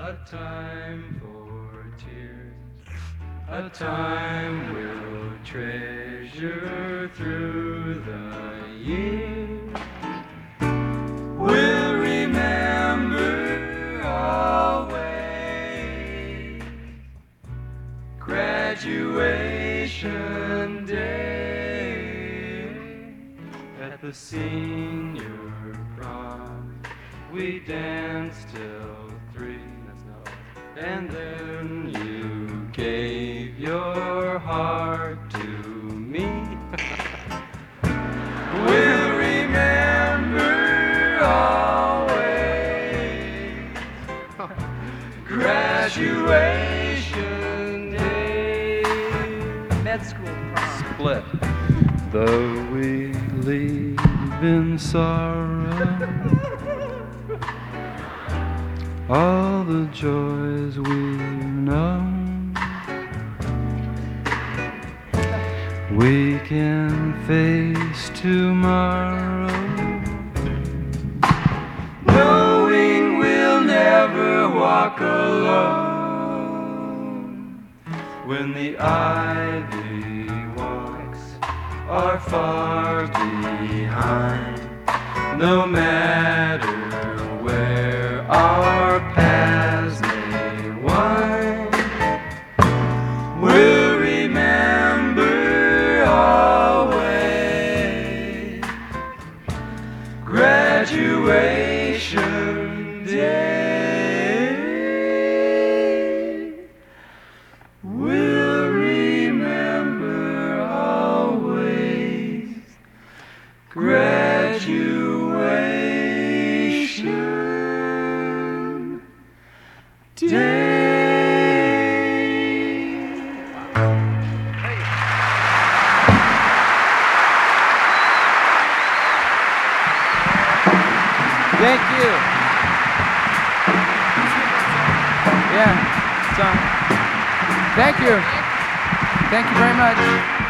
A time for tears, a time we'll treasure through the years. We'll remember always graduation day. At the senior prom, we danced till 3. And then you gave your heart to me. We'll remember always graduation day. Med school prom. Split. Though we leave in sorrow all the joys we've known, we can face tomorrow, knowing we'll never walk alone. When the ivy walks are far behind, no matter where our paths may wind, we'll remember always graduation day. We'll remember always graduation day. Thank you. Yeah, it's on. Thank you. Thank you very much.